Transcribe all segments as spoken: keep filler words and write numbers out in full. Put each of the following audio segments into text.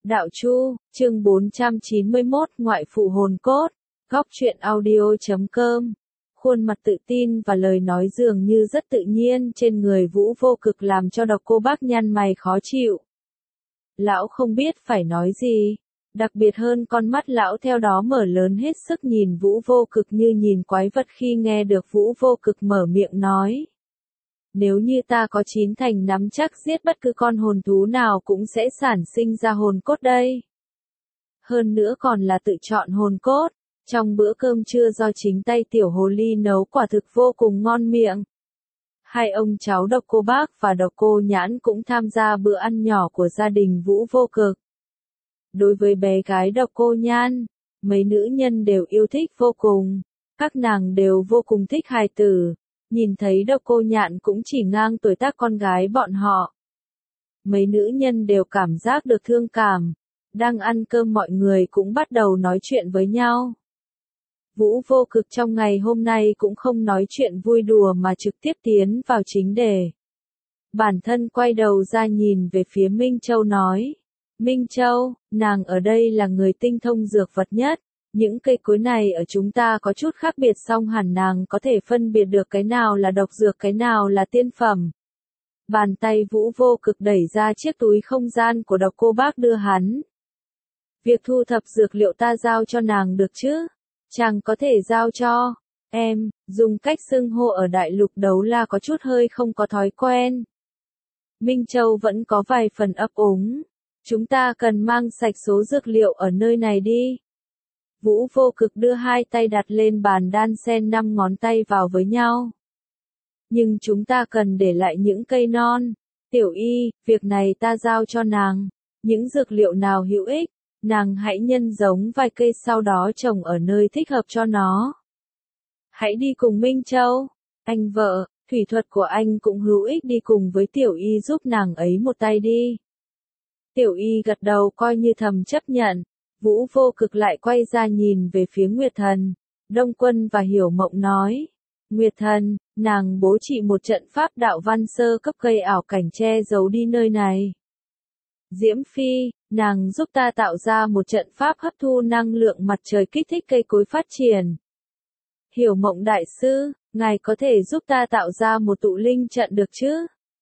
Đạo Chu, chương bốn trăm chín mươi mốt, Ngoại phụ hồn cốt, góc truyện audio chấm com. Khuôn mặt tự tin và lời nói dường như rất tự nhiên trên người Vũ Vô Cực làm cho Độc Cô Bác nhăn mày khó chịu. Lão không biết phải nói gì, đặc biệt hơn con mắt lão theo đó mở lớn hết sức nhìn Vũ Vô Cực như nhìn quái vật khi nghe được Vũ Vô Cực mở miệng nói. Nếu như ta có chín thành nắm chắc giết bất cứ con hồn thú nào cũng sẽ sản sinh ra hồn cốt đây. Hơn nữa còn là tự chọn hồn cốt, trong bữa cơm trưa do chính tay tiểu hồ ly nấu quả thực vô cùng ngon miệng. Hai ông cháu Độc Cô Bác và Độc Cô Nhãn cũng tham gia bữa ăn nhỏ của gia đình Vũ Vô Cực. Đối với bé gái Độc Cô Nhan, mấy nữ nhân đều yêu thích vô cùng, các nàng đều vô cùng thích hài tử. Nhìn thấy Độc Cô Nhạn cũng chỉ ngang tuổi tác con gái bọn họ. Mấy nữ nhân đều cảm giác được thương cảm. Đang ăn cơm mọi người cũng bắt đầu nói chuyện với nhau. Vũ Vô Cực trong ngày hôm nay cũng không nói chuyện vui đùa mà trực tiếp tiến vào chính đề. Bản thân quay đầu ra nhìn về phía Minh Châu nói. Minh Châu, nàng ở đây là người tinh thông dược vật nhất. Những cây cối này ở chúng ta có chút khác biệt song hẳn nàng có thể phân biệt được cái nào là độc dược cái nào là tiên phẩm. Bàn tay Vũ Vô Cực đẩy ra chiếc túi không gian của Độc Cô Bác đưa hắn. Việc thu thập dược liệu ta giao cho nàng được chứ? Chàng có thể giao cho. Em, dùng cách xưng hô ở đại lục Đấu La có chút hơi không có thói quen. Minh Châu vẫn có vài phần ấp úng. Chúng ta cần mang sạch số dược liệu ở nơi này đi. Vũ Vô Cực đưa hai tay đặt lên bàn đan xen năm ngón tay vào với nhau. Nhưng chúng ta cần để lại những cây non. Tiểu Y, việc này ta giao cho nàng. Những dược liệu nào hữu ích, nàng hãy nhân giống vài cây sau đó trồng ở nơi thích hợp cho nó. Hãy đi cùng Minh Châu. Anh vợ, thủy thuật của anh cũng hữu ích đi cùng với Tiểu Y giúp nàng ấy một tay đi. Tiểu Y gật đầu coi như thầm chấp nhận. Vũ Vô Cực lại quay ra nhìn về phía Nguyệt Thần, Đông Quân và Hiểu Mộng nói. Nguyệt Thần, nàng bố trị một trận pháp đạo văn sơ cấp gây ảo cảnh che giấu đi nơi này. Diễm Phi, nàng giúp ta tạo ra một trận pháp hấp thu năng lượng mặt trời kích thích cây cối phát triển. Hiểu Mộng đại sư, ngài có thể giúp ta tạo ra một tụ linh trận được chứ?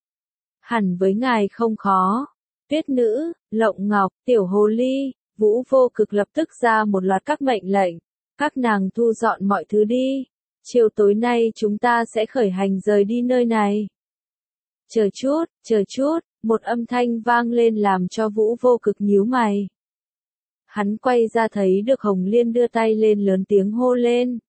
Hẳn với ngài không khó. Tuyết Nữ, Lộng Ngọc, Tiểu Hồ Ly. Vũ Vô Cực lập tức ra một loạt các mệnh lệnh, các nàng thu dọn mọi thứ đi, chiều tối nay chúng ta sẽ khởi hành rời đi nơi này. Chờ chút, chờ chút, một âm thanh vang lên làm cho Vũ Vô Cực nhíu mày. Hắn quay ra thấy được Hồng Liên đưa tay lên lớn tiếng hô lên.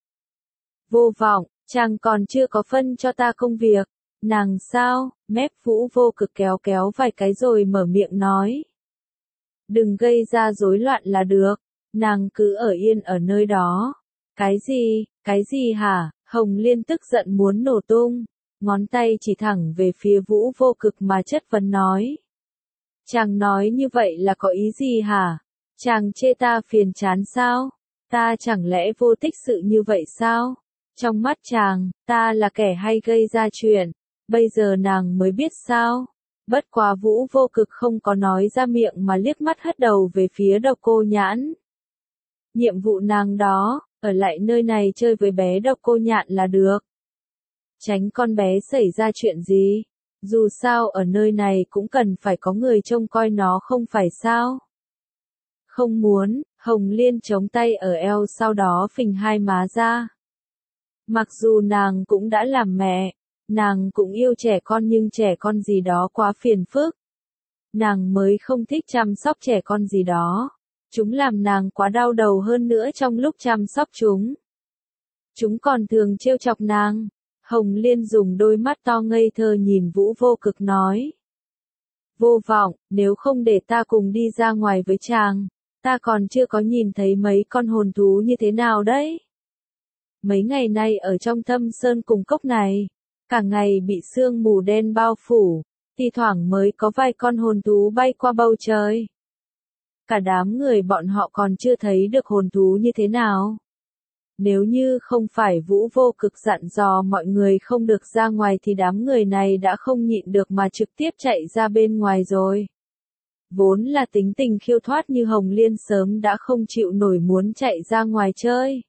Vô Vọng, chàng còn chưa có phân cho ta công việc, nàng sao? Mép Vũ Vô Cực kéo kéo vài cái rồi mở miệng nói. Đừng gây ra rối loạn là được, nàng cứ ở yên ở nơi đó. Cái gì, cái gì hả? Hồng Liên tức giận muốn nổ tung, ngón tay chỉ thẳng về phía Vũ Vô Cực mà chất vấn nói. Chàng nói như vậy là có ý gì hả? Chàng chê ta phiền chán sao? Ta chẳng lẽ vô tích sự như vậy sao? Trong mắt chàng, ta là kẻ hay gây ra chuyện, bây giờ nàng mới biết sao? Bất quá Vũ Vô Cực không có nói ra miệng mà liếc mắt hất đầu về phía Độc Cô Nhãn. Nhiệm vụ nàng đó, ở lại nơi này chơi với bé Độc Cô Nhạn là được. Tránh con bé xảy ra chuyện gì, dù sao ở nơi này cũng cần phải có người trông coi nó không phải sao. Không muốn, Hồng Liên chống tay ở eo sau đó phình hai má ra. Mặc dù nàng cũng đã làm mẹ. Nàng cũng yêu trẻ con nhưng trẻ con gì đó quá phiền phức. Nàng mới không thích chăm sóc trẻ con gì đó. Chúng làm nàng quá đau đầu hơn nữa trong lúc chăm sóc chúng. Chúng còn thường trêu chọc nàng. Hồng Liên dùng đôi mắt to ngây thơ nhìn Vũ Vô Cực nói. Vô Vọng, nếu không để ta cùng đi ra ngoài với chàng, ta còn chưa có nhìn thấy mấy con hồn thú như thế nào đấy. Mấy ngày nay ở trong Thâm Sơn cùng cốc này, cả ngày bị sương mù đen bao phủ, thi thoảng mới có vài con hồn thú bay qua bầu trời. Cả đám người bọn họ còn chưa thấy được hồn thú như thế nào. Nếu như không phải Vũ Vô Cực dặn dò mọi người không được ra ngoài thì đám người này đã không nhịn được mà trực tiếp chạy ra bên ngoài rồi. Vốn là tính tình khiêu thoát như Hồng Liên sớm đã không chịu nổi muốn chạy ra ngoài chơi.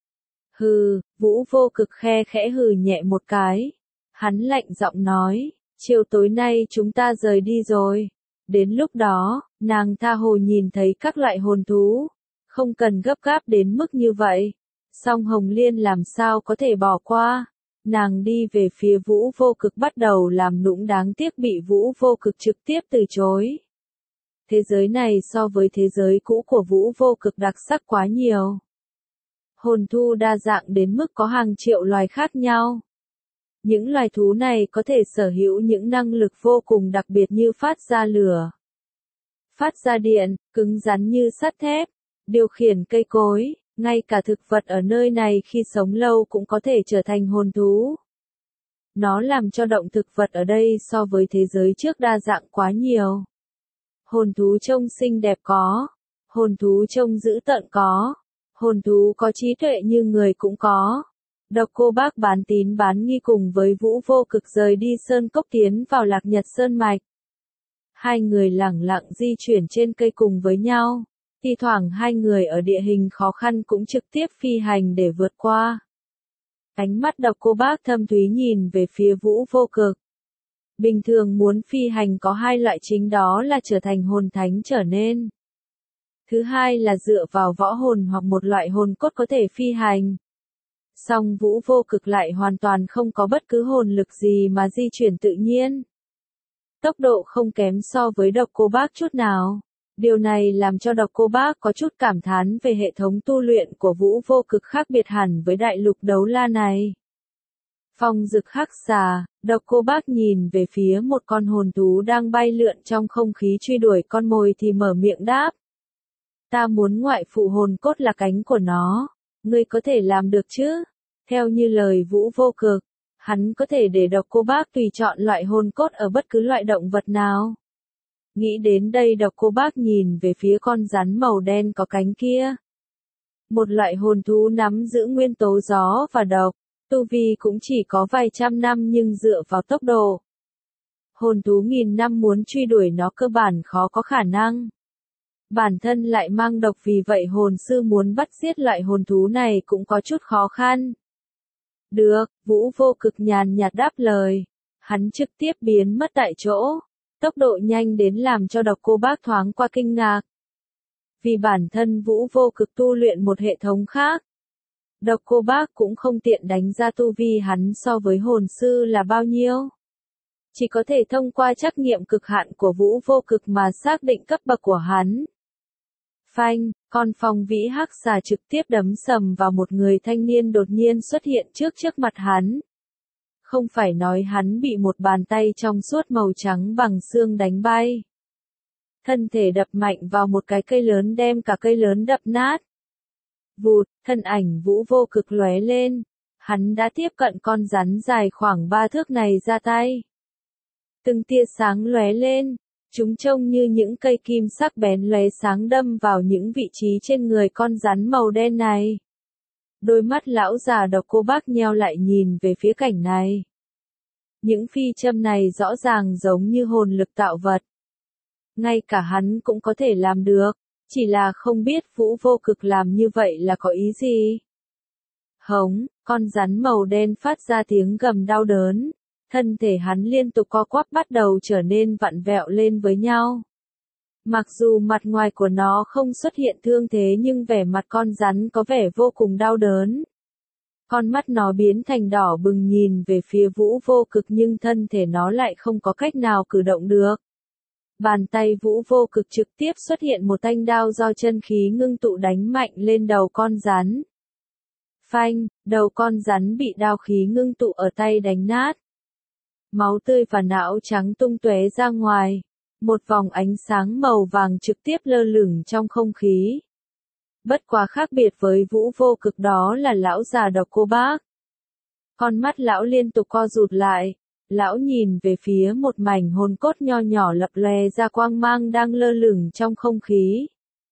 Hừ, Vũ Vô Cực khe khẽ hừ nhẹ một cái. Hắn lạnh giọng nói, chiều tối nay chúng ta rời đi rồi. Đến lúc đó, nàng tha hồ nhìn thấy các loại hồn thú. Không cần gấp gáp đến mức như vậy. Song Hồng Liên làm sao có thể bỏ qua. Nàng đi về phía Vũ Vô Cực bắt đầu làm nũng đáng tiếc bị Vũ Vô Cực trực tiếp từ chối. Thế giới này so với thế giới cũ của Vũ Vô Cực đặc sắc quá nhiều. Hồn thú đa dạng đến mức có hàng triệu loài khác nhau. Những loài thú này có thể sở hữu những năng lực vô cùng đặc biệt như phát ra lửa, phát ra điện, cứng rắn như sắt thép, điều khiển cây cối, ngay cả thực vật ở nơi này khi sống lâu cũng có thể trở thành hồn thú. Nó làm cho động thực vật ở đây so với thế giới trước đa dạng quá nhiều. Hồn thú trông xinh đẹp có, hồn thú trông dữ tợn có, hồn thú có trí tuệ như người cũng có. Độc Cô Bác bán tín bán nghi cùng với Vũ Vô Cực rời đi Sơn Cốc tiến vào Lạc Nhật Sơn Mạch. Hai người lẳng lặng di chuyển trên cây cùng với nhau, thi thoảng hai người ở địa hình khó khăn cũng trực tiếp phi hành để vượt qua. Ánh mắt Độc Cô Bác thâm thúy nhìn về phía Vũ Vô Cực. Bình thường muốn phi hành có hai loại chính đó là trở thành hồn thánh trở nên. Thứ hai là dựa vào võ hồn hoặc một loại hồn cốt có thể phi hành. Song Vũ Vô Cực lại hoàn toàn không có bất cứ hồn lực gì mà di chuyển tự nhiên. Tốc độ không kém so với Độc Cô Bác chút nào. Điều này làm cho Độc Cô Bác có chút cảm thán về hệ thống tu luyện của Vũ Vô Cực khác biệt hẳn với đại lục đấu la này. Phong Dực Hắc Xà, Độc Cô Bác nhìn về phía một con hồn thú đang bay lượn trong không khí truy đuổi con mồi thì mở miệng đáp. Ta muốn ngoại phụ hồn cốt là cánh của nó. Ngươi có thể làm được chứ? Theo như lời Vũ Vô Cực, hắn có thể để Độc Cô Bác tùy chọn loại hồn cốt ở bất cứ loại động vật nào. Nghĩ đến đây Độc Cô Bác nhìn về phía con rắn màu đen có cánh kia. Một loại hồn thú nắm giữ nguyên tố gió và độc, tu vi cũng chỉ có vài trăm năm nhưng dựa vào tốc độ. Hồn thú nghìn năm muốn truy đuổi nó cơ bản khó có khả năng. Bản thân lại mang độc vì vậy hồn sư muốn bắt giết loại hồn thú này cũng có chút khó khăn. Được, Vũ Vô Cực nhàn nhạt đáp lời. Hắn trực tiếp biến mất tại chỗ. Tốc độ nhanh đến làm cho Độc Cô Bác thoáng qua kinh ngạc. Vì bản thân Vũ Vô Cực tu luyện một hệ thống khác. Độc Cô Bác cũng không tiện đánh ra tu vi hắn so với hồn sư là bao nhiêu. Chỉ có thể thông qua trắc nghiệm cực hạn của Vũ Vô Cực mà xác định cấp bậc của hắn. Phanh, con phong vĩ hắc xà trực tiếp đấm sầm vào một người thanh niên đột nhiên xuất hiện trước trước mặt hắn. Không phải nói hắn bị một bàn tay trong suốt màu trắng bằng xương đánh bay. Thân thể đập mạnh vào một cái cây lớn đem cả cây lớn đập nát. Vụt, thân ảnh Vũ Vô Cực lóe lên. Hắn đã tiếp cận con rắn dài khoảng ba thước này ra tay. Từng tia sáng lóe lên. Chúng trông như những cây kim sắc bén lóe sáng đâm vào những vị trí trên người con rắn màu đen này. Đôi mắt lão già Độc Cô Bác nheo lại nhìn về phía cảnh này. Những phi châm này rõ ràng giống như hồn lực tạo vật. Ngay cả hắn cũng có thể làm được, chỉ là không biết Vũ Vô Cực làm như vậy là có ý gì. Hống, con rắn màu đen phát ra tiếng gầm đau đớn. Thân thể hắn liên tục co quắp bắt đầu trở nên vặn vẹo lên với nhau. Mặc dù mặt ngoài của nó không xuất hiện thương thế nhưng vẻ mặt con rắn có vẻ vô cùng đau đớn. Con mắt nó biến thành đỏ bừng nhìn về phía Vũ Vô Cực nhưng thân thể nó lại không có cách nào cử động được. Bàn tay Vũ Vô Cực trực tiếp xuất hiện một thanh đao do chân khí ngưng tụ đánh mạnh lên đầu con rắn. Phanh, đầu con rắn bị đao khí ngưng tụ ở tay đánh nát. Máu tươi và não trắng tung tóe ra ngoài. Một vòng ánh sáng màu vàng trực tiếp lơ lửng trong không khí. Bất quá khác biệt với Vũ Vô Cực đó là lão già Độc Cô Bác. Con mắt lão liên tục co rụt lại. Lão nhìn về phía một mảnh hồn cốt nho nhỏ lập lòe ra quang mang đang lơ lửng trong không khí.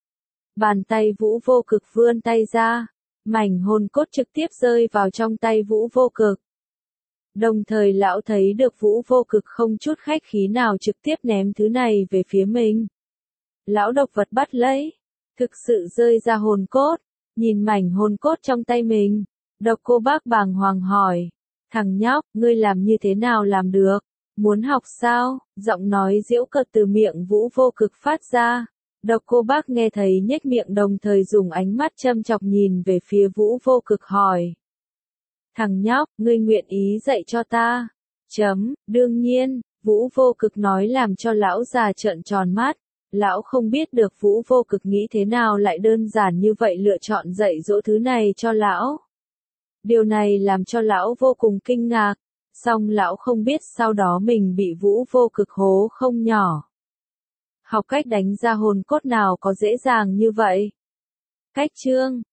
Bàn tay Vũ Vô Cực vươn tay ra. Mảnh hồn cốt trực tiếp rơi vào trong tay Vũ Vô Cực. Đồng thời lão thấy được Vũ Vô Cực không chút khách khí nào trực tiếp ném thứ này về phía mình. Lão độc vật bắt lấy. Thực sự rơi ra hồn cốt. Nhìn mảnh hồn cốt trong tay mình. Độc cô bác bàng hoàng hỏi. Thằng nhóc, ngươi làm như thế nào làm được? Muốn học sao? Giọng nói giễu cợt từ miệng Vũ Vô Cực phát ra. Độc cô bác nghe thấy nhếch miệng đồng thời dùng ánh mắt châm chọc nhìn về phía Vũ Vô Cực hỏi. Thằng nhóc, ngươi nguyện ý dạy cho ta? Chấm, đương nhiên, Vũ Vô Cực nói làm cho lão già trợn tròn mắt. Lão không biết được Vũ Vô Cực nghĩ thế nào lại đơn giản như vậy lựa chọn dạy dỗ thứ này cho lão. Điều này làm cho lão vô cùng kinh ngạc. Song lão không biết sau đó mình bị Vũ Vô Cực hố không nhỏ. Học cách đánh ra hồn cốt nào có dễ dàng như vậy? Cách chương